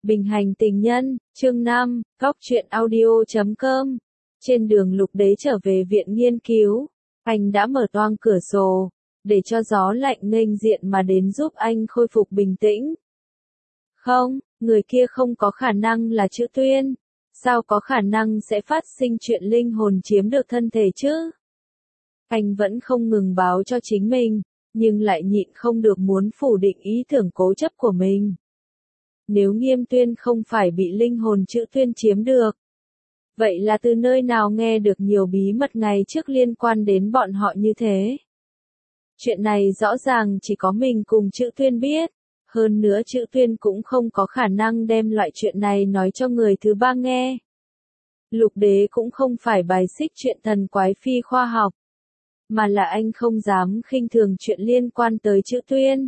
Bình hành tình nhân, chương 5, Góc truyện audio.com. Trên đường Lục Đế trở về viện nghiên cứu, anh đã mở toang cửa sổ, để cho gió lạnh nghênh diện mà đến giúp anh khôi phục bình tĩnh. Không, người kia không có khả năng là Chữ Tuyên. Sao có khả năng sẽ phát sinh chuyện linh hồn chiếm được thân thể chứ? Anh vẫn không ngừng báo cho chính mình, nhưng lại nhịn không được muốn phủ định ý tưởng cố chấp của mình. Nếu Nghiêm Tuyên không phải bị linh hồn Chữ Tuyên chiếm được, vậy là từ nơi nào nghe được nhiều bí mật ngày trước liên quan đến bọn họ như thế? Chuyện này rõ ràng chỉ có mình cùng Chữ Tuyên biết, hơn nữa Chữ Tuyên cũng không có khả năng đem loại chuyện này nói cho người thứ ba nghe. Lục Đế cũng không phải bài xích chuyện thần quái phi khoa học, mà là anh không dám khinh thường chuyện liên quan tới Chữ Tuyên.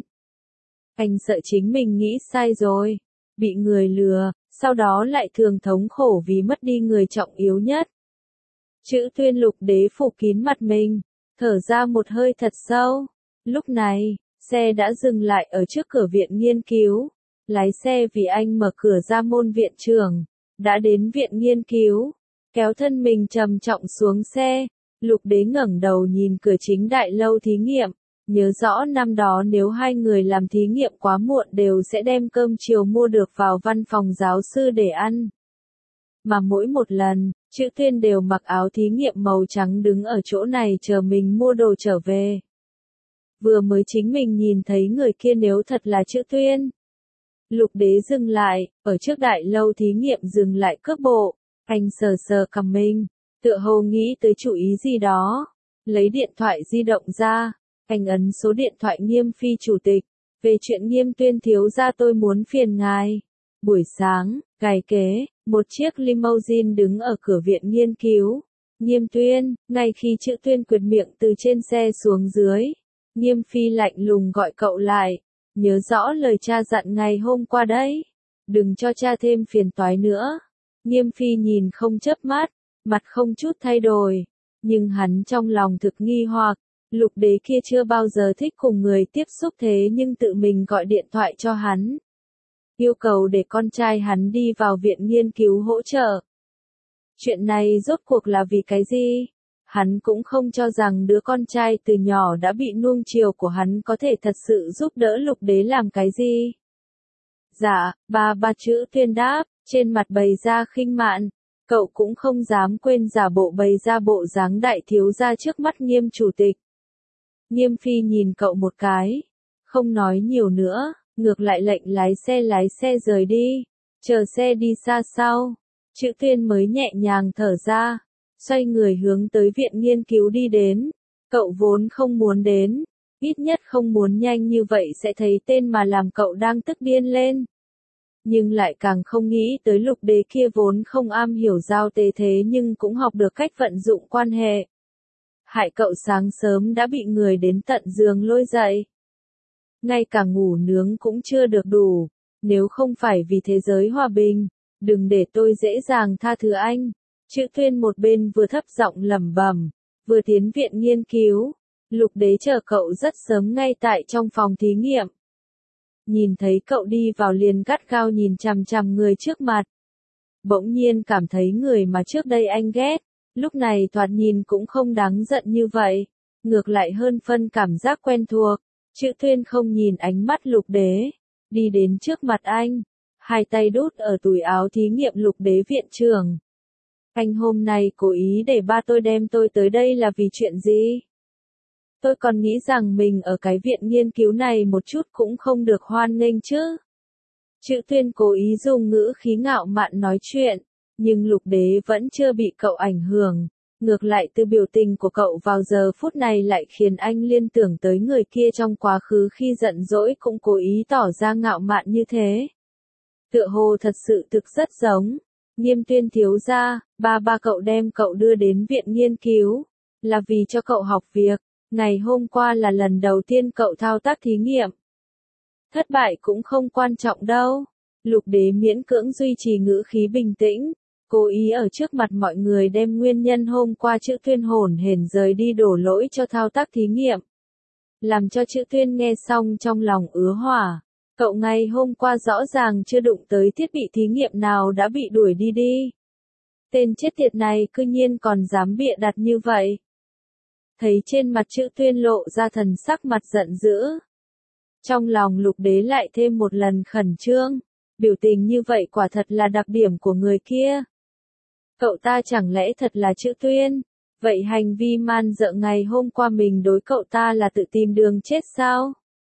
Anh sợ chính mình nghĩ sai rồi, bị người lừa, sau đó lại thường thống khổ vì mất đi người trọng yếu nhất. Chữ Tuyên. Lục Đế phủ kín mặt mình, thở ra một hơi thật sâu. Lúc này, xe đã dừng lại ở trước cửa viện nghiên cứu. Lái xe vì anh mở cửa ra môn viện trưởng, đã đến viện nghiên cứu, kéo thân mình trầm trọng xuống xe. Lục Đế ngẩng đầu nhìn cửa chính đại lâu thí nghiệm, nhớ rõ năm đó nếu hai người làm thí nghiệm quá muộn đều sẽ đem cơm chiều mua được vào văn phòng giáo sư để ăn. Mà mỗi một lần, Chữ Tuyên đều mặc áo thí nghiệm màu trắng đứng ở chỗ này chờ mình mua đồ trở về. Vừa mới chính mình nhìn thấy người kia nếu thật là Chữ Tuyên. Lục Đế dừng lại, ở trước đại lâu thí nghiệm dừng lại cước bộ, anh sờ sờ cằm mình, tựa hồ nghĩ tới chủ ý gì đó, lấy điện thoại di động ra, anh ấn số điện thoại Nghiêm Phi chủ tịch, về chuyện Nghiêm Tuyên thiếu gia tôi muốn phiền ngài. Buổi sáng, cày kế, một chiếc limousine đứng ở cửa viện nghiên cứu. Nghiêm Tuyên, ngay khi Chữ Tuyên quệt miệng từ trên xe xuống dưới, Nghiêm Phi lạnh lùng gọi cậu lại, nhớ rõ lời cha dặn ngày hôm qua đấy, đừng cho cha thêm phiền toái nữa. Nghiêm Phi nhìn không chớp mắt, mặt không chút thay đổi, nhưng hắn trong lòng thực nghi hoặc, Lục Đế kia chưa bao giờ thích cùng người tiếp xúc thế nhưng tự mình gọi điện thoại cho hắn, yêu cầu để con trai hắn đi vào viện nghiên cứu hỗ trợ. Chuyện này rốt cuộc là vì cái gì? Hắn cũng không cho rằng đứa con trai từ nhỏ đã bị nuông chiều của hắn có thể thật sự giúp đỡ Lục Đế làm cái gì. Dạ, ba Chữ Tuyên đáp, trên mặt bày ra khinh mạn, cậu cũng không dám quên giả bộ bày ra bộ dáng đại thiếu gia trước mắt Nghiêm chủ tịch. Nghiêm Phi nhìn cậu một cái, không nói nhiều nữa, ngược lại lệnh lái xe rời đi, chờ xe đi xa sau. Chữ Tuyên mới nhẹ nhàng thở ra, xoay người hướng tới viện nghiên cứu đi đến. Cậu vốn không muốn đến, ít nhất không muốn nhanh như vậy sẽ thấy tên mà làm cậu đang tức điên lên. Nhưng lại càng không nghĩ tới Lục Đế kia vốn không am hiểu giao tế thế nhưng cũng học được cách vận dụng quan hệ. Hại cậu sáng sớm đã bị người đến tận giường lôi dậy. Ngay cả ngủ nướng cũng chưa được đủ, nếu không phải vì thế giới hòa bình, đừng để tôi dễ dàng tha thứ anh. Chữ Tuyên một bên vừa thấp giọng lẩm bẩm, vừa tiến viện nghiên cứu. Lục Đế chờ cậu rất sớm ngay tại trong phòng thí nghiệm. Nhìn thấy cậu đi vào liền gắt gao nhìn chằm chằm người trước mặt. Bỗng nhiên cảm thấy người mà trước đây anh ghét, lúc này thoạt nhìn cũng không đáng giận như vậy, ngược lại hơn phân cảm giác quen thuộc. Chữ Tuyên không nhìn ánh mắt Lục Đế, đi đến trước mặt anh, hai tay đút ở túi áo thí nghiệm. Lục Đế viện trưởng, anh hôm nay cố ý để ba tôi đem tôi tới đây là vì chuyện gì? Tôi còn nghĩ rằng mình ở cái viện nghiên cứu này một chút cũng không được hoan nghênh chứ. Chữ Tuyên cố ý dùng ngữ khí ngạo mạn nói chuyện, nhưng Lục Đế vẫn chưa bị cậu ảnh hưởng. Ngược lại từ biểu tình của cậu vào giờ phút này lại khiến anh liên tưởng tới người kia trong quá khứ khi giận dỗi cũng cố ý tỏ ra ngạo mạn như thế. Tựa hồ thật sự thực rất giống. Nghiêm Tuyên thiếu gia, ba cậu đem cậu đưa đến viện nghiên cứu, là vì cho cậu học việc. Ngày hôm qua là lần đầu tiên cậu thao tác thí nghiệm. Thất bại cũng không quan trọng đâu. Lục Đế miễn cưỡng duy trì ngữ khí bình tĩnh, cố ý ở trước mặt mọi người đem nguyên nhân hôm qua Chữ Tuyên hổn hển rời đi đổ lỗi cho thao tác thí nghiệm. Làm cho Chữ Tuyên nghe xong trong lòng ứa hỏa. Cậu ngày hôm qua rõ ràng chưa đụng tới thiết bị thí nghiệm nào đã bị đuổi đi. Tên chết tiệt này cư nhiên còn dám bịa đặt như vậy. Thấy trên mặt Trữ Tuyên lộ ra thần sắc mặt giận dữ. Trong lòng Lục Đế lại thêm một lần khẩn trương. Biểu tình như vậy quả thật là đặc điểm của người kia. Cậu ta chẳng lẽ thật là Trữ Tuyên? Vậy hành vi man dợ ngày hôm qua mình đối cậu ta là tự tìm đường chết sao?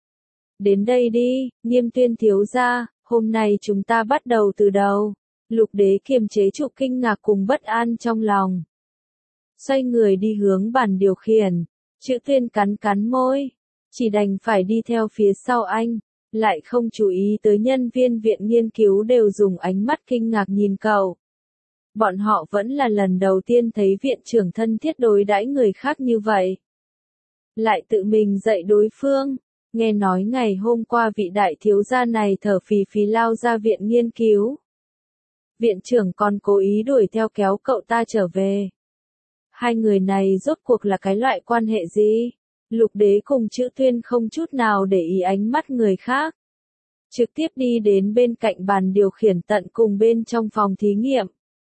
Đến đây đi, Nghiêm Tuyên thiếu gia, hôm nay chúng ta bắt đầu từ đầu. Lục Đế kiềm chế trụ kinh ngạc cùng bất an trong lòng. Xoay người đi hướng bàn điều khiển. Trữ Tuyên cắn cắn môi. Chỉ đành phải đi theo phía sau anh. Lại không chú ý tới nhân viên viện nghiên cứu đều dùng ánh mắt kinh ngạc nhìn cậu. Bọn họ vẫn là lần đầu tiên thấy viện trưởng thân thiết đối đãi người khác như vậy. Lại tự mình dạy đối phương. Nghe nói ngày hôm qua vị đại thiếu gia này thở phì phì lao ra viện nghiên cứu. Viện trưởng còn cố ý đuổi theo kéo cậu ta trở về. Hai người này rốt cuộc là cái loại quan hệ gì? Lục Đế cùng Trữ Tuyên không chút nào để ý ánh mắt người khác. Trực tiếp đi đến bên cạnh bàn điều khiển tận cùng bên trong phòng thí nghiệm.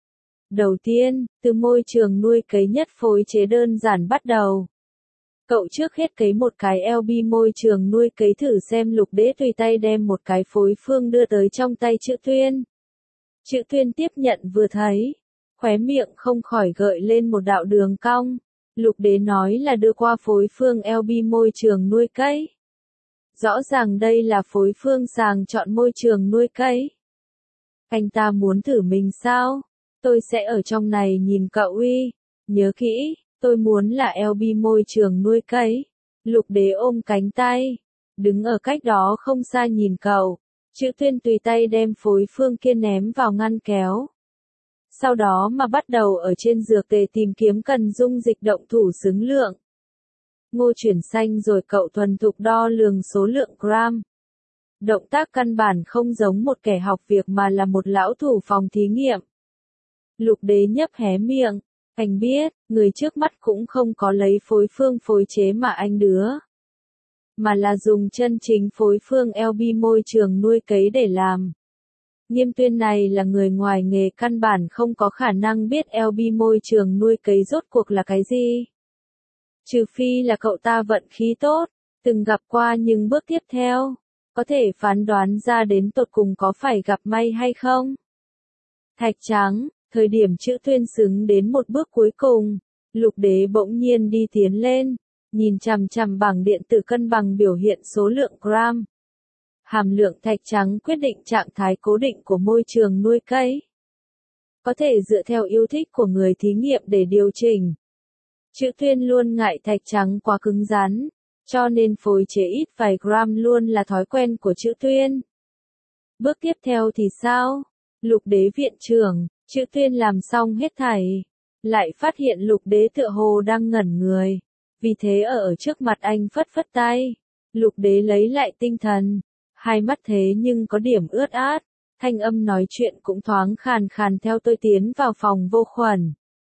Đầu tiên, từ môi trường nuôi cấy nhất phối chế đơn giản bắt đầu. Cậu trước hết cấy một cái LB môi trường nuôi cấy thử xem. Lục Đế tùy tay đem một cái phối phương đưa tới trong tay Trữ Tuyên. Trữ Tuyên tiếp nhận vừa thấy, khóe miệng không khỏi gợi lên một đạo đường cong. Lục Đế nói là đưa qua phối phương LB môi trường nuôi cấy. Rõ ràng đây là phối phương sàng chọn môi trường nuôi cấy. Anh ta muốn thử mình sao? Tôi sẽ ở trong này nhìn cậu uy. Nhớ kỹ, tôi muốn là LB môi trường nuôi cấy. Lục Đế ôm cánh tay, đứng ở cách đó không xa nhìn cậu. Trữ Tuyên tùy tay đem phối phương kia ném vào ngăn kéo. Sau đó mà bắt đầu ở trên dược tề tìm kiếm cần dung dịch động thủ xứng lượng. Ngô chuyển xanh rồi cậu thuần thục đo lường số lượng gram. Động tác căn bản không giống một kẻ học việc mà là một lão thủ phòng thí nghiệm. Lục Đế nhấp hé miệng. Anh biết, người trước mắt cũng không có lấy phối phương phối chế mà anh đứa. Mà là dùng chân chính phối phương LB môi trường nuôi cấy để làm. Nghiêm Tuyên này là người ngoài nghề căn bản không có khả năng biết LB môi trường nuôi cấy rốt cuộc là cái gì. Trừ phi là cậu ta vận khí tốt, từng gặp qua nhưng bước tiếp theo, có thể phán đoán ra đến tột cùng có phải gặp may hay không. Thạch trắng, thời điểm Trữ Tuyên xứng đến một bước cuối cùng, Lục Đế bỗng nhiên đi tiến lên, nhìn chằm chằm bảng điện tử cân bằng biểu hiện số lượng gram. Hàm lượng thạch trắng quyết định trạng thái cố định của môi trường nuôi cấy. Có thể dựa theo yêu thích của người thí nghiệm để điều chỉnh. Trữ Tuyên luôn ngại thạch trắng quá cứng rắn, cho nên phối chế ít vài gram luôn là thói quen của Trữ Tuyên. Bước tiếp theo thì sao? Lục Đế viện trưởng, Trữ Tuyên làm xong hết thảy, lại phát hiện Lục Đế tựa hồ đang ngẩn người. Vì thế ở trước mặt anh phất phất tay. Lục Đế lấy lại tinh thần. Hai mắt thế nhưng có điểm ướt át. Thanh âm nói chuyện cũng thoáng khàn khàn theo tôi tiến vào phòng vô khuẩn.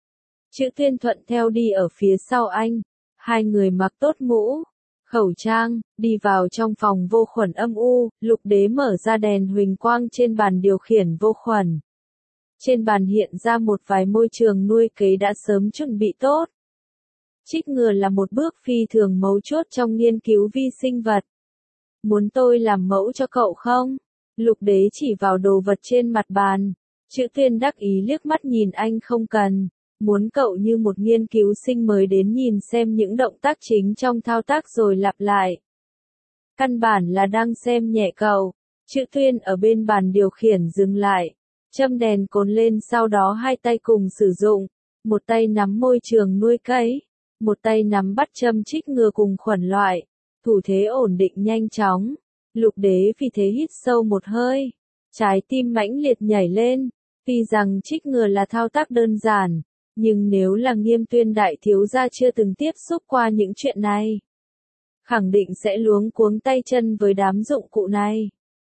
Trữ Tuyên thuận theo đi ở phía sau anh. Hai người mặc tốt mũ, khẩu trang, đi vào trong phòng vô khuẩn âm u. Lục Đế mở ra đèn huỳnh quang trên bàn điều khiển vô khuẩn. Trên bàn hiện ra một vài môi trường nuôi cấy đã sớm chuẩn bị tốt. Trích ngừa là một bước phi thường mấu chốt trong nghiên cứu vi sinh vật. Muốn tôi làm mẫu cho cậu không? Lục Đế chỉ vào đồ vật trên mặt bàn. Trữ Tuyên đắc ý liếc mắt nhìn anh không cần. Muốn cậu như một nghiên cứu sinh mới đến nhìn xem những động tác chính trong thao tác rồi lặp lại. Căn bản là đang xem nhẹ cậu. Trữ Tuyên ở bên bàn điều khiển dừng lại. Châm đèn cồn lên sau đó hai tay cùng sử dụng. Một tay nắm môi trường nuôi cấy. Một tay nắm bắt châm trích ngừa cùng khuẩn loại. Thủ thế ổn định nhanh chóng. Lục Đế vì thế hít sâu một hơi. Trái tim mãnh liệt nhảy lên. Tuy rằng trích ngừa là thao tác đơn giản. Nhưng nếu là Nghiêm Tuyên đại thiếu gia chưa từng tiếp xúc qua những chuyện này, khẳng định sẽ luống cuống tay chân với đám dụng cụ này.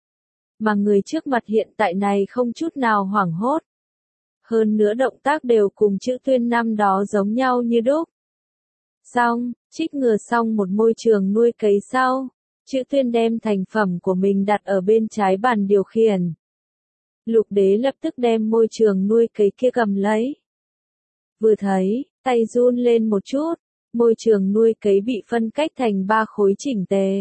Mà người trước mặt hiện tại này không chút nào hoảng hốt. Hơn nữa động tác đều cùng Trữ Tuyên năm đó giống nhau như đúc. Xong, trích ngừa xong một môi trường nuôi cấy sau. Chữ Tuyên đem thành phẩm của mình đặt ở bên trái bàn điều khiển. Lục Đế lập tức đem môi trường nuôi cấy kia cầm lấy. Vừa thấy, tay run lên một chút, môi trường nuôi cấy bị phân cách thành 3 khối chỉnh tề.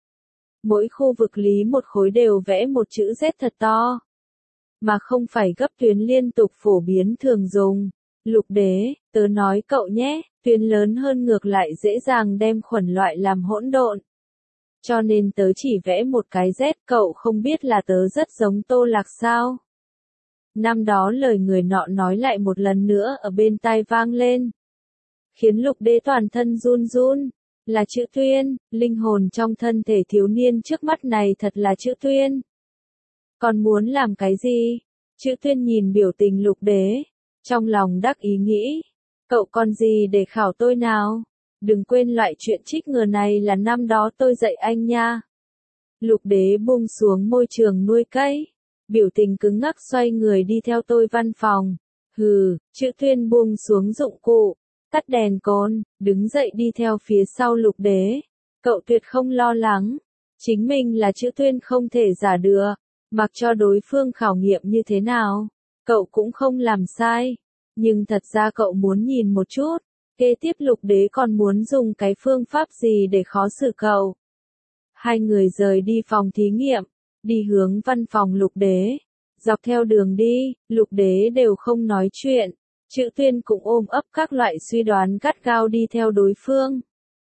Mỗi khu vực lý một khối đều vẽ một chữ Z thật to. Mà không phải gấp tuyến liên tục phổ biến thường dùng. Lục Đế, tớ nói cậu nhé, tuyến lớn hơn ngược lại dễ dàng đem khuẩn loại làm hỗn độn. Cho nên tớ chỉ vẽ một cái Z, cậu không biết là tớ rất giống Tô Lạc sao? Năm đó lời người nọ nói lại một lần nữa ở bên tai vang lên. Khiến Lục Đế toàn thân run run. Là chữ Tuyên, linh hồn trong thân thể thiếu niên trước mắt này thật là chữ Tuyên. Còn muốn làm cái gì? Chữ Tuyên nhìn biểu tình Lục Đế, trong lòng đắc ý nghĩ. Cậu còn gì để khảo tôi nào? Đừng quên loại chuyện trích ngừa này là năm đó tôi dạy anh nha. Lục Đế buông xuống môi trường nuôi cấy. Biểu tình cứng ngắc xoay người đi theo tôi văn phòng. Hừ, chữ Tuyên buông xuống dụng cụ. Tắt đèn cồn, đứng dậy đi theo phía sau Lục Đế. Cậu tuyệt không lo lắng. Chính mình là chữ Tuyên không thể giả được. Mặc cho đối phương khảo nghiệm như thế nào. Cậu cũng không làm sai. Nhưng thật ra cậu muốn nhìn một chút. Kế tiếp Lục Đế còn muốn dùng cái phương pháp gì để khó xử cậu. Hai người rời đi phòng thí nghiệm. Đi hướng văn phòng Lục Đế. Dọc theo đường đi, Lục Đế đều không nói chuyện. Chữ Tuyên cũng ôm ấp các loại suy đoán gắt gao đi theo đối phương.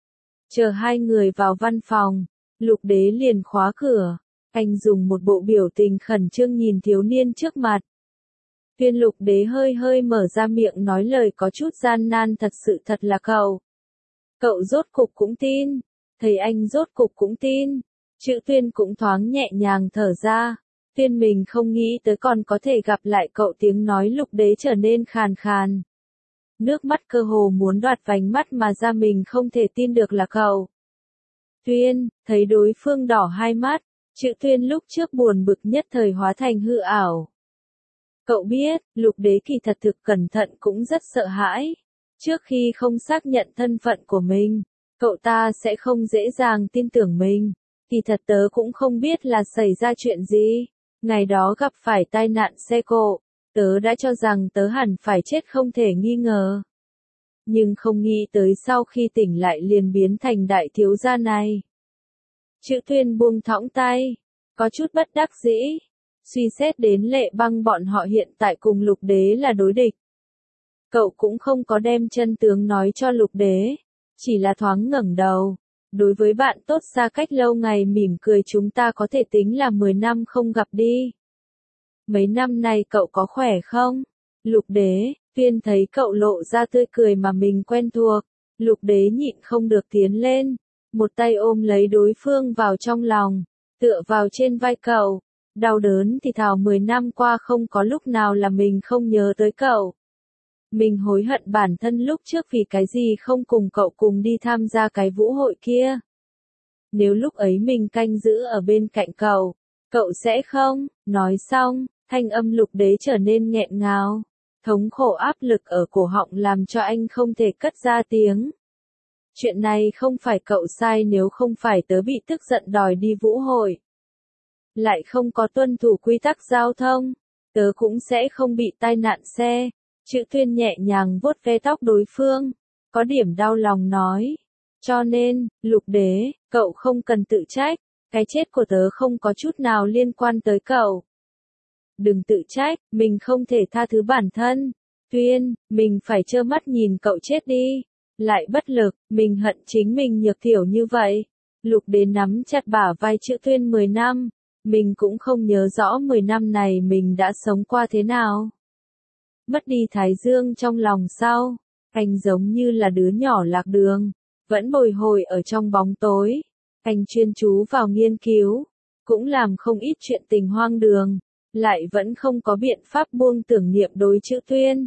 Chờ hai người vào văn phòng, Lục Đế liền khóa cửa. Anh dùng một bộ biểu tình khẩn trương nhìn thiếu niên trước mặt. Tuyên Lục Đế hơi hơi mở ra miệng nói lời có chút gian nan, thật sự thật là cậu. Cậu rốt cục cũng tin. Thầy anh rốt cục cũng tin. Chữ Tuyên cũng thoáng nhẹ nhàng thở ra. Tuyên mình không nghĩ tới còn có thể gặp lại cậu, tiếng nói Lục Đế trở nên khàn khàn. Nước mắt cơ hồ muốn đoạt vành mắt mà ra, mình không thể tin được là cậu. Tuyên, thấy đối phương đỏ hai mắt, chữ Tuyên lúc trước buồn bực nhất thời hóa thành hư ảo. Cậu biết, Lục Đế kỳ thật thực cẩn thận cũng rất sợ hãi. Trước khi không xác nhận thân phận của mình, cậu ta sẽ không dễ dàng tin tưởng mình. Kỳ thật tớ cũng không biết là xảy ra chuyện gì. Ngày đó gặp phải tai nạn xe cộ, tớ đã cho rằng tớ hẳn phải chết không thể nghi ngờ. Nhưng không nghĩ tới sau khi tỉnh lại liền biến thành đại thiếu gia này. Chữ Tuyên buông thõng tay, có chút bất đắc dĩ. Suy xét đến Lệ Băng bọn họ hiện tại cùng Lục Đế là đối địch. Cậu cũng không có đem chân tướng nói cho Lục Đế, chỉ là thoáng ngẩng đầu. Đối với bạn tốt xa cách lâu ngày mỉm cười, chúng ta có thể tính là 10 năm không gặp đi. Mấy năm nay cậu có khỏe không? Lục Đế, Tuyên thấy cậu lộ ra tươi cười mà mình quen thuộc. Lục Đế nhịn không được tiến lên. Một tay ôm lấy đối phương vào trong lòng. Tựa vào trên vai cậu. Đau đớn thì thào 10 năm qua không có lúc nào là mình không nhớ tới cậu. Mình hối hận bản thân lúc trước vì cái gì không cùng cậu cùng đi tham gia cái vũ hội kia. Nếu lúc ấy mình canh giữ ở bên cạnh cậu, cậu sẽ không. Nói xong, thanh âm Lục Đế trở nên nghẹn ngào. Thống khổ áp lực ở cổ họng làm cho anh không thể cất ra tiếng. Chuyện này không phải cậu sai, nếu không phải tớ bị tức giận đòi đi vũ hội. Lại không có tuân thủ quy tắc giao thông, tớ cũng sẽ không bị tai nạn xe. Chữ Tuyên nhẹ nhàng vuốt ve tóc đối phương, có điểm đau lòng nói. Cho nên, Lục Đế, cậu không cần tự trách, cái chết của tớ không có chút nào liên quan tới cậu. Đừng tự trách, mình không thể tha thứ bản thân. Tuyên, mình phải trơ mắt nhìn cậu chết đi. Lại bất lực, mình hận chính mình nhược thiểu như vậy. Lục Đế nắm chặt bả vai chữ Tuyên 10 năm. Mình cũng không nhớ rõ 10 năm này mình đã sống qua thế nào. Mất đi thái dương trong lòng sau, anh giống như là đứa nhỏ lạc đường, vẫn bồi hồi ở trong bóng tối. Anh chuyên chú vào nghiên cứu, cũng làm không ít chuyện tình hoang đường, lại vẫn không có biện pháp buông tưởng niệm đối chữ Tuyên.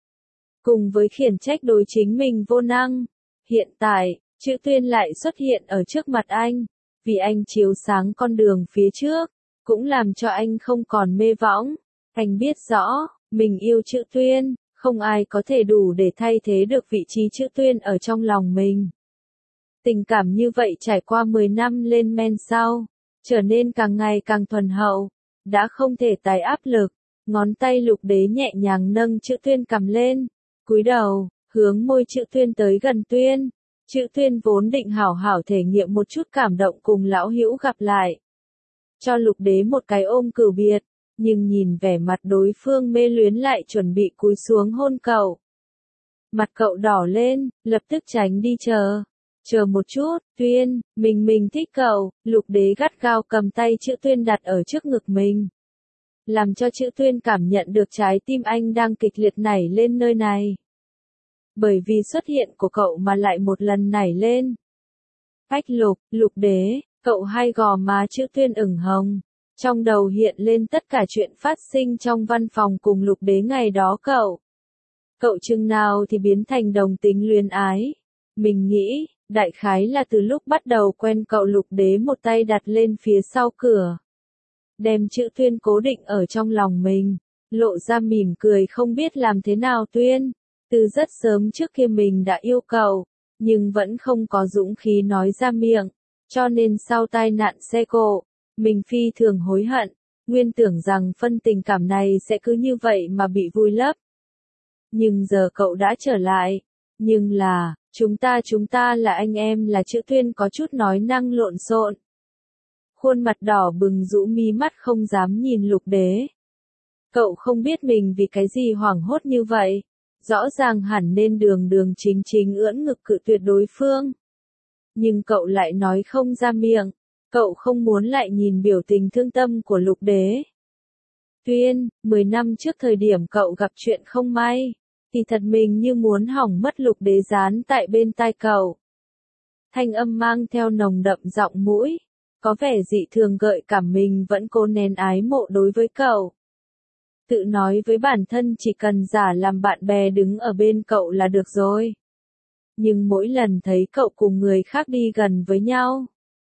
Cùng với khiển trách đối chính mình vô năng, hiện tại, chữ Tuyên lại xuất hiện ở trước mặt anh, vì anh chiếu sáng con đường phía trước, cũng làm cho anh không còn mê võng. Anh biết rõ, mình yêu chữ Tuyên, không ai có thể đủ để thay thế được vị trí chữ Tuyên ở trong lòng mình. Tình cảm như vậy trải qua 10 năm lên men sau, trở nên càng ngày càng thuần hậu, đã không thể tái áp lực. Ngón tay Lục Đế nhẹ nhàng nâng Chữ Tuyên cầm lên, cúi đầu, hướng môi Chữ Tuyên tới gần Tuyên. Chữ Tuyên vốn định hảo hảo thể nghiệm một chút cảm động cùng lão hữu gặp lại, cho Lục Đế một cái ôm cửu biệt, nhưng nhìn vẻ mặt đối phương mê luyến lại chuẩn bị cúi xuống hôn cậu. Mặt cậu đỏ lên, lập tức tránh đi chờ một chút, Tuyên, mình thích cậu. Lục Đế gắt gao cầm tay Chữ Tuyên đặt ở trước ngực mình, làm cho Chữ Tuyên cảm nhận được trái tim anh đang kịch liệt nảy lên nơi này. Bởi vì xuất hiện của cậu mà lại một lần nảy lên. Lục Đế, cậu hai gò má Chữ Tuyên ửng hồng. Trong đầu hiện lên tất cả chuyện phát sinh trong văn phòng cùng Lục Đế ngày đó Cậu chừng nào thì biến thành đồng tính luyến ái. Mình nghĩ, đại khái là từ lúc bắt đầu quen cậu. Lục Đế một tay đặt lên phía sau cửa, đem Chữ Tuyên cố định ở trong lòng mình, lộ ra mỉm cười không biết làm thế nào. Tuyên, từ rất sớm trước kia mình đã yêu cậu, nhưng vẫn không có dũng khí nói ra miệng, cho nên sau tai nạn xe cộ, mình phi thường hối hận, nguyên tưởng rằng phân tình cảm này sẽ cứ như vậy mà bị vùi lấp. Nhưng giờ cậu đã trở lại, nhưng là, chúng ta là anh em. Là Chữ Tuyên có chút nói năng lộn xộn. Khuôn mặt đỏ bừng rũ mí mắt không dám nhìn Lục Đế. Cậu không biết mình vì cái gì hoảng hốt như vậy, rõ ràng hẳn nên đường chính ưỡn ngực cự tuyệt đối phương. Nhưng cậu lại nói không ra miệng, cậu không muốn lại nhìn biểu tình thương tâm của Lục Đế. Tuyên, 10 năm trước thời điểm cậu gặp chuyện không may, thì thật mình như muốn hỏng mất. Lục Đế dán tại bên tai cậu. Thanh âm mang theo nồng đậm giọng mũi, có vẻ dị thường gợi cảm. Mình vẫn cố nén ái mộ đối với cậu. Tự nói với bản thân chỉ cần giả làm bạn bè đứng ở bên cậu là được rồi. Nhưng mỗi lần thấy cậu cùng người khác đi gần với nhau,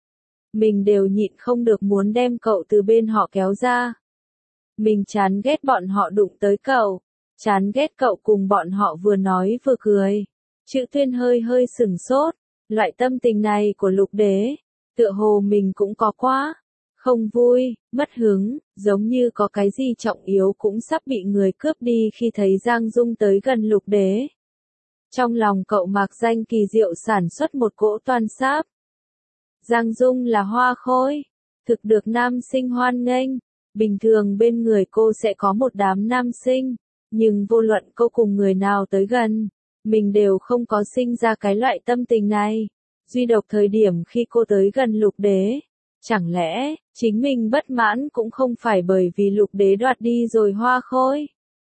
mình đều nhịn không được muốn đem cậu từ bên họ kéo ra. Mình chán ghét bọn họ đụng tới cậu, chán ghét cậu cùng bọn họ vừa nói vừa cười. Chữ Tuyên hơi sửng sốt, loại tâm tình này của Lục Đế, tựa hồ mình cũng có quá. Không vui, mất hứng, giống như có cái gì trọng yếu cũng sắp bị người cướp đi khi thấy Giang Dung tới gần Lục Đế. Trong lòng cậu mạc danh kỳ diệu sản xuất một cỗ toan sáp. Giang Dung là hoa khôi, thực được nam sinh hoan nghênh. Bình thường bên người cô sẽ có một đám nam sinh, nhưng vô luận cô cùng người nào tới gần, mình đều không có sinh ra cái loại tâm tình này. Duy độc thời điểm khi cô tới gần Lục Đế, chẳng lẽ, chính mình bất mãn cũng không phải bởi vì Lục Đế đoạt đi rồi hoa khôi,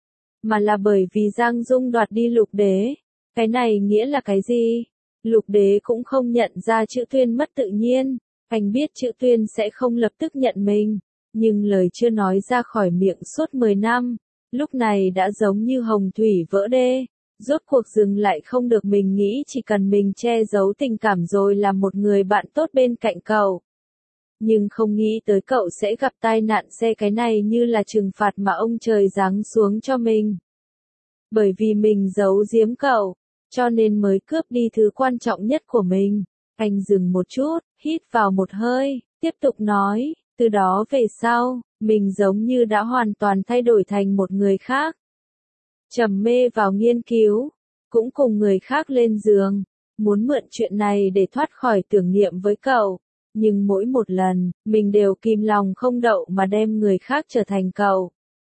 mà là bởi vì Giang Dung đoạt đi Lục Đế. Cái này nghĩa là cái gì? Lục Đế cũng không nhận ra Chữ Tuyên mất tự nhiên, anh biết Chữ Tuyên sẽ không lập tức nhận mình, nhưng lời chưa nói ra khỏi miệng suốt 10 năm, lúc này đã giống như hồng thủy vỡ đê. Rốt cuộc dừng lại không được. Mình nghĩ chỉ cần mình che giấu tình cảm rồi là một người bạn tốt bên cạnh cậu. Nhưng không nghĩ tới cậu sẽ gặp tai nạn xe. Cái này như là trừng phạt mà ông trời giáng xuống cho mình. Bởi vì mình giấu giếm cậu, cho nên mới cướp đi thứ quan trọng nhất của mình. Anh dừng một chút, hít vào một hơi, tiếp tục nói, từ đó về sau, mình giống như đã hoàn toàn thay đổi thành một người khác. Trầm mê vào nghiên cứu, cũng cùng người khác lên giường, muốn mượn chuyện này để thoát khỏi tưởng niệm với cậu. Nhưng mỗi một lần, mình đều kìm lòng không đậu mà đem người khác trở thành cậu.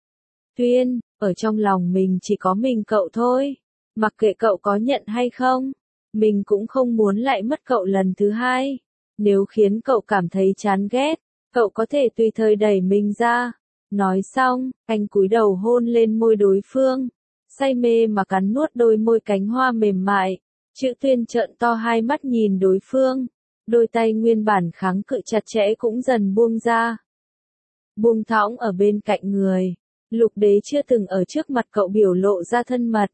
Tuyên, ở trong lòng mình chỉ có mình cậu thôi. Mặc kệ cậu có nhận hay không, mình cũng không muốn lại mất cậu lần thứ hai. Nếu khiến cậu cảm thấy chán ghét, cậu có thể tùy thời đẩy mình ra. Nói xong, anh cúi đầu hôn lên môi đối phương, say mê mà cắn nuốt đôi môi cánh hoa mềm mại. Chữ Tuyên trợn to hai mắt nhìn đối phương, đôi tay nguyên bản kháng cự chặt chẽ cũng dần buông ra. Buông thõng ở bên cạnh người, Lục Đế chưa từng ở trước mặt cậu biểu lộ ra thân mật.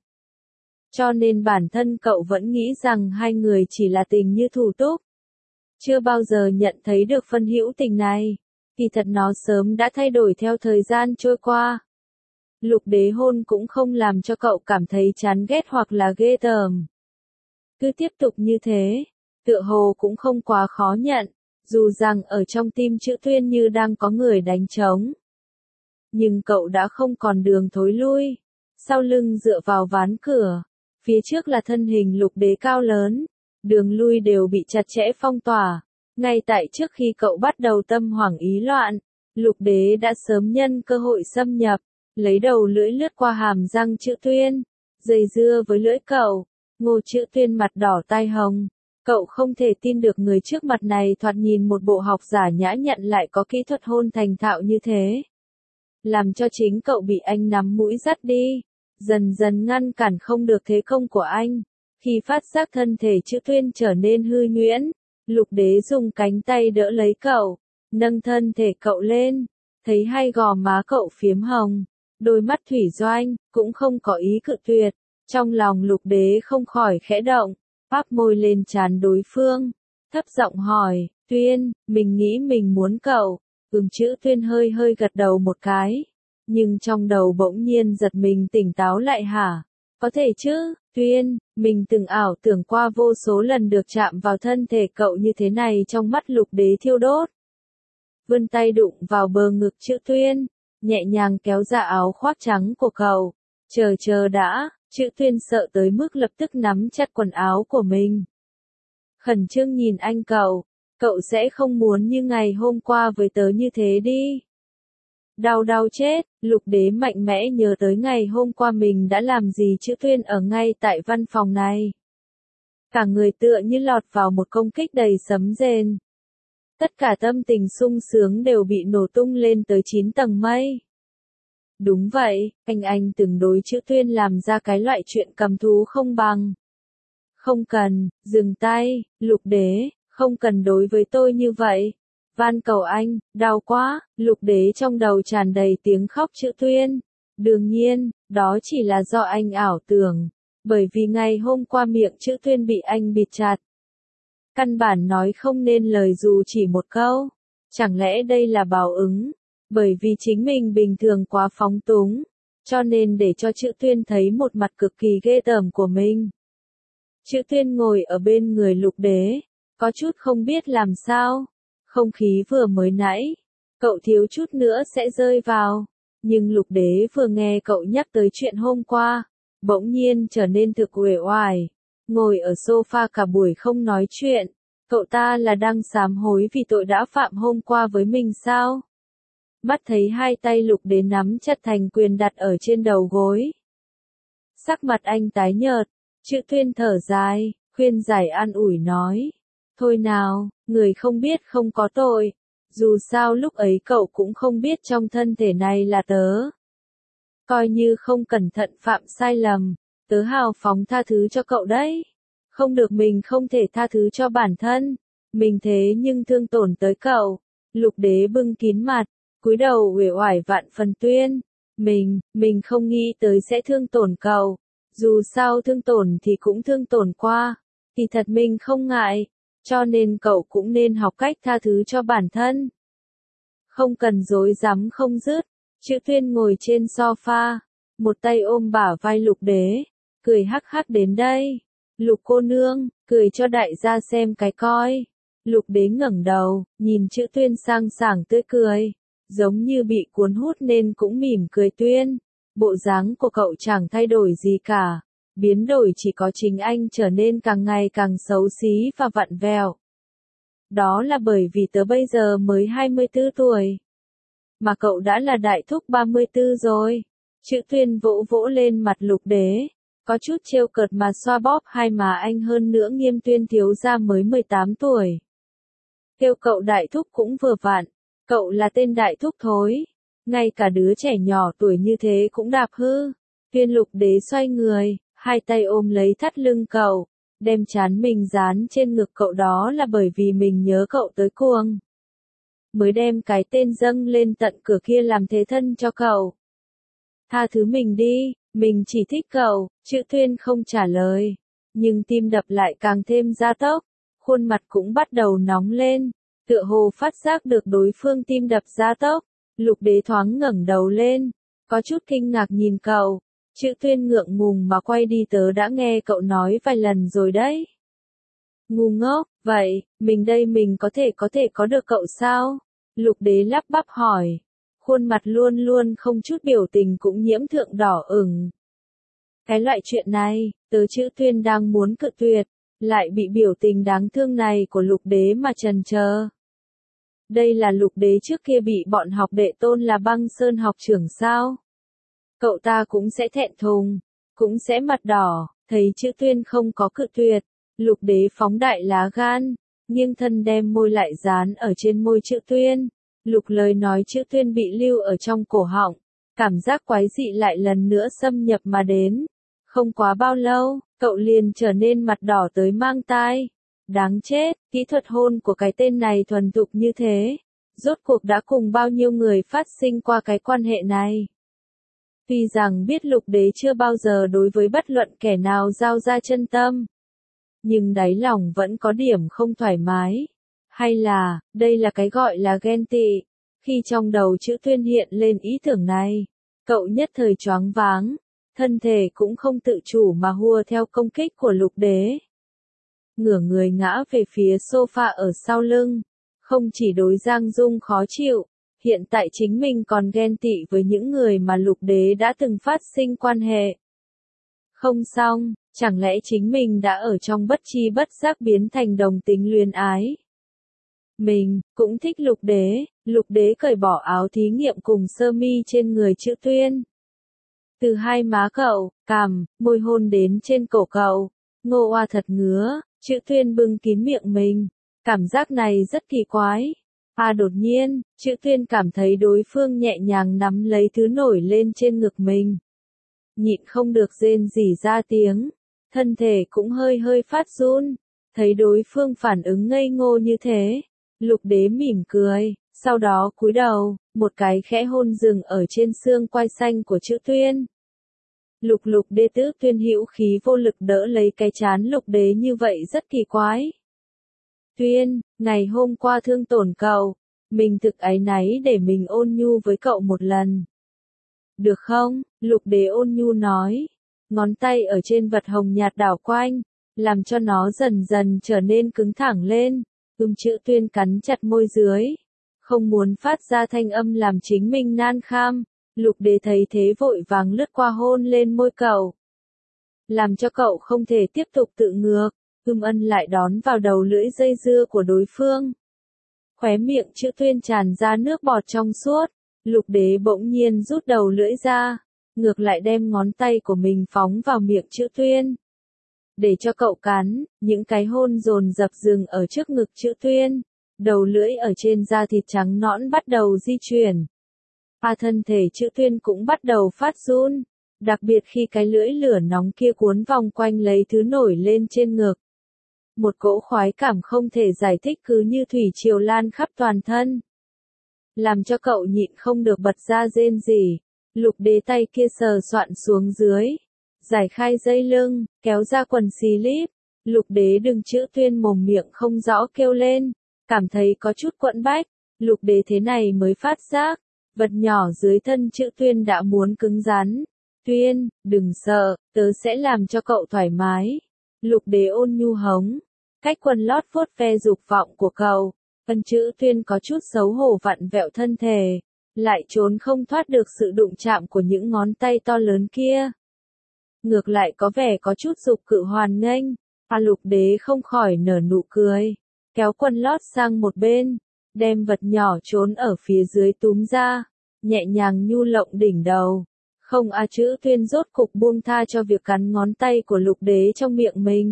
Cho nên bản thân cậu vẫn nghĩ rằng hai người chỉ là tình như thủ túc. Chưa bao giờ nhận thấy được phân hữu tình này, thì thật nó sớm đã thay đổi theo thời gian trôi qua. Lục Đế hôn cũng không làm cho cậu cảm thấy chán ghét hoặc là ghê tởm. Cứ tiếp tục như thế, tựa hồ cũng không quá khó nhận, dù rằng ở trong tim Chữ Tuyên như đang có người đánh trống. Nhưng cậu đã không còn đường thối lui, sau lưng dựa vào ván cửa, phía trước là thân hình Lục Đế cao lớn, đường lui đều bị chặt chẽ phong tỏa. Ngay tại trước khi cậu bắt đầu tâm hoảng ý loạn, Lục Đế đã sớm nhân cơ hội xâm nhập, lấy đầu lưỡi lướt qua hàm răng Chữ Tuyên, dây dưa với lưỡi cậu. Ngô Chữ Tuyên mặt đỏ tai hồng, cậu không thể tin được người trước mặt này thoạt nhìn một bộ học giả nhã nhặn lại có kỹ thuật hôn thành thạo như thế. Làm cho chính cậu bị anh nắm mũi dắt đi, dần dần ngăn cản không được thế công của anh. Khi phát giác thân thể Chữ Tuyên trở nên hư nhuyễn, Lục Đế dùng cánh tay đỡ lấy cậu, nâng thân thể cậu lên, thấy hai gò má cậu phiếm hồng, đôi mắt thủy doanh, cũng không có ý cự tuyệt. Trong lòng Lục Đế không khỏi khẽ động, áp môi lên trán đối phương, thấp giọng hỏi, Tuyên, mình nghĩ mình muốn cậu. Chữ Tuyên hơi hơi gật đầu một cái, nhưng trong đầu bỗng nhiên giật mình tỉnh táo lại hả? Có thể chứ, Tuyên, mình từng ảo tưởng qua vô số lần được chạm vào thân thể cậu như thế này trong mắt Lục Đế thiêu đốt. Vươn tay đụng vào bờ ngực Chữ Tuyên, nhẹ nhàng kéo ra áo khoác trắng của cậu. Chờ đã, Chữ Tuyên sợ tới mức lập tức nắm chặt quần áo của mình. Khẩn trương nhìn anh cậu sẽ không muốn như ngày hôm qua với tớ như thế đi. Đau chết, Lục Đế mạnh mẽ nhớ tới ngày hôm qua mình đã làm gì Chữ Tuyên ở ngay tại văn phòng này. Cả người tựa như lọt vào một công kích đầy sấm rền. Tất cả tâm tình sung sướng đều bị nổ tung lên tới 9 tầng mây. Đúng vậy, anh từng đối Chữ Tuyên làm ra cái loại chuyện cầm thú không bằng. Không cần, dừng tay, Lục Đế, không cần đối với tôi như vậy. Van cầu anh, đau quá, Lục Đế trong đầu tràn đầy tiếng khóc Chữ Tuyên. Đương nhiên, đó chỉ là do anh ảo tưởng, bởi vì ngày hôm qua miệng Chữ Tuyên bị anh bịt chặt. Căn bản nói không nên lời dù chỉ một câu. Chẳng lẽ đây là báo ứng? Bởi vì chính mình bình thường quá phóng túng, cho nên để cho Chữ Tuyên thấy một mặt cực kỳ ghê tởm của mình. Chữ Tuyên ngồi ở bên người Lục Đế, có chút không biết làm sao. Không khí vừa mới nãy, cậu thiếu chút nữa sẽ rơi vào. Nhưng Lục Đế vừa nghe cậu nhắc tới chuyện hôm qua, bỗng nhiên trở nên thực uể oải. Ngồi ở sofa cả buổi không nói chuyện. Cậu ta là đang sám hối vì tội đã phạm hôm qua với mình sao? Mắt thấy hai tay Lục Đế nắm chặt thành quyền đặt ở trên đầu gối. Sắc mặt anh tái nhợt, Chữ Tuyên thở dài, khuyên giải an ủi nói. Thôi nào, người không biết không có tội. Dù sao lúc ấy cậu cũng không biết trong thân thể này là tớ. Coi như không cẩn thận phạm sai lầm, tớ hào phóng tha thứ cho cậu đấy. Không được mình không thể tha thứ cho bản thân. Mình thế nhưng thương tổn tới cậu. Lục Đế bưng kín mặt, cúi đầu uể oải vạn phần. Tuyên, mình không nghĩ tới sẽ thương tổn cậu. Dù sao thương tổn thì cũng thương tổn qua, thì thật mình không ngại, cho nên cậu cũng nên học cách tha thứ cho bản thân. Không cần dối dám không dứt, Chữ Tuyên ngồi trên sofa, một tay ôm bả vai Lục Đế, cười hắc hắc đến đây. Lục cô nương, cười cho đại gia xem cái coi. Lục Đế ngẩng đầu, nhìn Chữ Tuyên sang sảng tươi cười, giống như bị cuốn hút nên cũng mỉm cười. Tuyên, bộ dáng của cậu chẳng thay đổi gì cả, biến đổi chỉ có chính anh trở nên càng ngày càng xấu xí và vặn vẹo. Đó là bởi vì tớ bây giờ mới 24 tuổi, mà cậu đã là đại thúc 34 rồi. Chữ Tuyên vỗ vỗ lên mặt Lục Đế, có chút trêu cợt mà xoa bóp hai má anh. Hơn nữa Nghiêm Tuyên thiếu gia mới 18 tuổi. Kêu cậu đại thúc cũng vừa vặn, cậu là tên đại thúc thối. Ngay cả đứa trẻ nhỏ tuổi như thế cũng đạp hư. Tuyên. Lục Đế xoay người, hai tay ôm lấy thắt lưng cậu, đem trán mình dán trên ngực cậu. Đó là bởi vì mình nhớ cậu tới cuồng, mới đem cái tên dâng lên tận cửa kia làm thế thân cho cậu. Tha thứ mình đi, mình chỉ thích cậu. Chữ Tuyên không trả lời, nhưng tim đập lại càng thêm gia tốc, khuôn mặt cũng bắt đầu nóng lên, tựa hồ phát giác được đối phương tim đập gia tốc. Lục Đế thoáng ngẩng đầu lên, có chút kinh ngạc nhìn cậu. Chữ Tuyên ngượng ngùng mà quay đi. Tớ đã nghe cậu nói vài lần rồi đấy. Ngu ngốc, Vậy, mình đây mình có thể có được cậu sao? Lục đế lắp bắp hỏi. Khuôn mặt luôn luôn không chút biểu tình cũng nhiễm thượng đỏ ửng. Cái loại chuyện này, tớ Chữ Tuyên đang muốn cự tuyệt, lại bị biểu tình đáng thương này của lục đế mà trần chờ. Đây là lục đế trước kia bị bọn học đệ tôn là Băng Sơn học trưởng sao? Cậu ta cũng sẽ thẹn thùng, cũng sẽ mặt đỏ, thấy Chữ Tuyên không có cự tuyệt, lục đế phóng đại lá gan, nghiêng thân đem môi lại dán ở trên môi Chữ Tuyên. Lục lời nói Chữ Tuyên bị lưu ở trong cổ họng, cảm giác quái dị lại lần nữa xâm nhập mà đến. Không quá bao lâu, cậu liền trở nên mặt đỏ tới mang tai. Đáng chết, kỹ thuật hôn của cái tên này thuần thục như thế. Rốt cuộc đã cùng bao nhiêu người phát sinh qua cái quan hệ này. Tuy rằng biết lục đế chưa bao giờ đối với bất luận kẻ nào giao ra chân tâm. Nhưng đáy lòng vẫn có điểm không thoải mái. Hay là, đây là cái gọi là ghen tị. Khi trong đầu Chữ Tuyên hiện lên ý tưởng này, cậu nhất thời choáng váng, thân thể cũng không tự chủ mà hùa theo công kích của lục đế. Ngửa người ngã về phía sofa ở sau lưng, không chỉ đối Giang Dung khó chịu, hiện tại chính mình còn ghen tị với những người mà lục đế đã từng phát sinh quan hệ. Không xong, chẳng lẽ chính mình đã ở trong bất chi bất giác biến thành đồng tính luyến ái? Mình cũng thích lục đế cởi bỏ áo thí nghiệm cùng sơ mi trên người Chữ Tuyên. Từ hai má cậu, cằm, môi hôn đến trên cổ cậu, ngô oa thật ngứa, Chữ Tuyên bưng kín miệng mình. Cảm giác này rất kỳ quái. Đột nhiên, Chữ Tuyên cảm thấy đối phương nhẹ nhàng nắm lấy thứ nổi lên trên ngực mình. Nhịn không được rên rỉ ra tiếng, thân thể cũng hơi hơi phát run. Thấy đối phương phản ứng ngây ngô như thế, lục đế mỉm cười, sau đó cúi đầu, một cái khẽ hôn dừng ở trên xương quai xanh của Chữ Tuyên. Lục đế Tứ Tuyên hữu khí vô lực đỡ lấy cái trán lục đế như vậy rất kỳ quái. Tuyên, ngày hôm qua thương tổn cậu, mình thực áy náy để mình ôn nhu với cậu một lần. Được không? Lục đế ôn nhu nói. Ngón tay ở trên vật hồng nhạt đảo quanh, làm cho nó dần dần trở nên cứng thẳng lên. Chữ Tuyên cắn chặt môi dưới, không muốn phát ra thanh âm làm chính mình nan kham. Lục đế thấy thế vội vàng lướt qua hôn lên môi cậu, làm cho cậu không thể tiếp tục tự ngược. Ân lại đón vào đầu lưỡi dây dưa của đối phương. Khóe miệng Chữ Tuyên tràn ra nước bọt trong suốt. Lục đế bỗng nhiên rút đầu lưỡi ra, ngược lại đem ngón tay của mình phóng vào miệng Chữ Tuyên. Để cho cậu cắn, những cái hôn dồn dập dừng ở trước ngực Chữ Tuyên. Đầu lưỡi ở trên da thịt trắng nõn bắt đầu di chuyển. Thân thể Chữ Tuyên cũng bắt đầu phát run. Đặc biệt khi cái lưỡi lửa nóng kia cuốn vòng quanh lấy thứ nổi lên trên ngực. Một cỗ khoái cảm không thể giải thích cứ như thủy triều lan khắp toàn thân. Làm cho cậu nhịn không được bật ra rên rỉ. Lục đế tay kia sờ soạn xuống dưới. Giải khai dây lưng, kéo ra quần xì líp. Lục đế đừng Chữ Tuyên mồm miệng không rõ kêu lên. Cảm thấy có chút quẫn bách. Lục đế thế này mới phát giác. Vật nhỏ dưới thân Chữ Tuyên đã muốn cứng rắn. Tuyên, đừng sợ, tớ sẽ làm cho cậu thoải mái. Lục đế ôn nhu hống. Cách quần lót vuốt ve dục vọng của cậu. Chữ Tuyên có chút xấu hổ vặn vẹo thân thể. Lại trốn không thoát được sự đụng chạm của những ngón tay to lớn kia. Ngược lại có vẻ có chút dục cự hoàn nghênh. Lục đế không khỏi nở nụ cười. Kéo quần lót sang một bên. Đem vật nhỏ trốn ở phía dưới túm ra. Nhẹ nhàng nhu lộng đỉnh đầu. Không Chữ Tuyên rốt cục buông tha cho việc cắn ngón tay của lục đế trong miệng mình.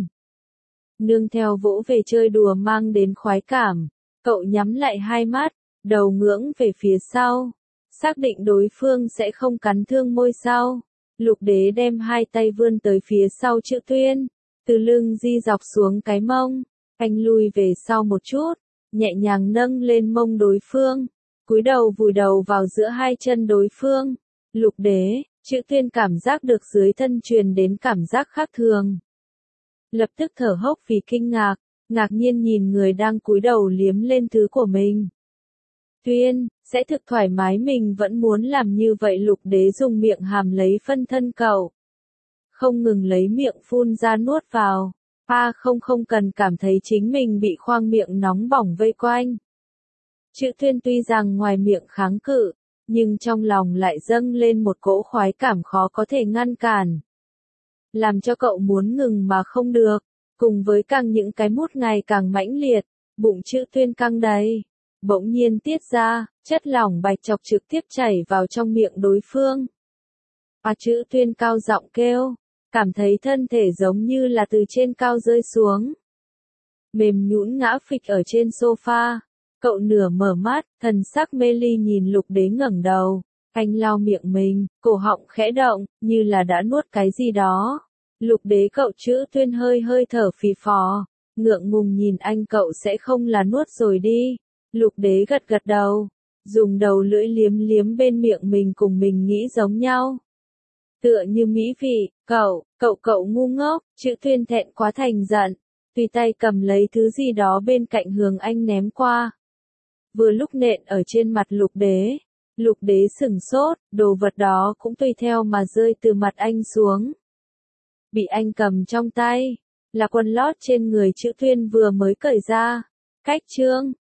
Nương theo vỗ về chơi đùa mang đến khoái cảm. Cậu nhắm lại hai mắt, đầu ngưỡng về phía sau. Xác định đối phương sẽ không cắn thương môi sau. Lục đế đem hai tay vươn tới phía sau Chữ Tuyên. Từ lưng di dọc xuống cái mông. Anh lùi về sau một chút. Nhẹ nhàng nâng lên mông đối phương. Cúi đầu vùi đầu vào giữa hai chân đối phương. Lục đế, Chữ Tuyên cảm giác được dưới thân truyền đến cảm giác khác thường. Lập tức thở hốc vì kinh ngạc, ngạc nhiên nhìn người đang cúi đầu liếm lên thứ của mình. Tuyên, sẽ thực thoải mái mình vẫn muốn làm như vậy lục đế dùng miệng hàm lấy phân thân cậu. Không ngừng lấy miệng phun ra nuốt vào. không cần cảm thấy chính mình bị khoang miệng nóng bỏng vây quanh. Chữ Tuyên tuy rằng ngoài miệng kháng cự, nhưng trong lòng lại dâng lên một cỗ khoái cảm khó có thể ngăn cản. Làm cho cậu muốn ngừng mà không được, cùng với càng những cái mút ngày càng mãnh liệt, bụng Chữ Tuyên căng đầy. Bỗng nhiên tiết ra, chất lỏng bạch chọc trực tiếp chảy vào trong miệng đối phương. Chữ Tuyên cao giọng kêu, cảm thấy thân thể giống như là từ trên cao rơi xuống. Mềm nhũn ngã phịch ở trên sofa. Cậu nửa mở mắt, thần sắc mê ly nhìn Lục Đế ngẩng đầu. Anh lau miệng mình, cổ họng khẽ động, như là đã nuốt cái gì đó. Lục Đế cậu Chữ Tuyên hơi hơi thở phì phò, ngượng ngùng nhìn anh, cậu sẽ không là nuốt rồi đi. Lục Đế gật gật đầu, dùng đầu lưỡi liếm liếm bên miệng mình, cùng mình nghĩ giống nhau. Tựa như mỹ vị, cậu ngu ngốc. Chữ Tuyên thẹn quá thành giận, tùy tay cầm lấy thứ gì đó bên cạnh hướng anh ném qua. Vừa lúc nện ở trên mặt Lục Đế. Lục Đế sửng sốt, đồ vật đó cũng tùy theo mà rơi từ mặt anh xuống. Bị anh cầm trong tay, là quần lót trên người Chữ Tuyên vừa mới cởi ra. Cách chương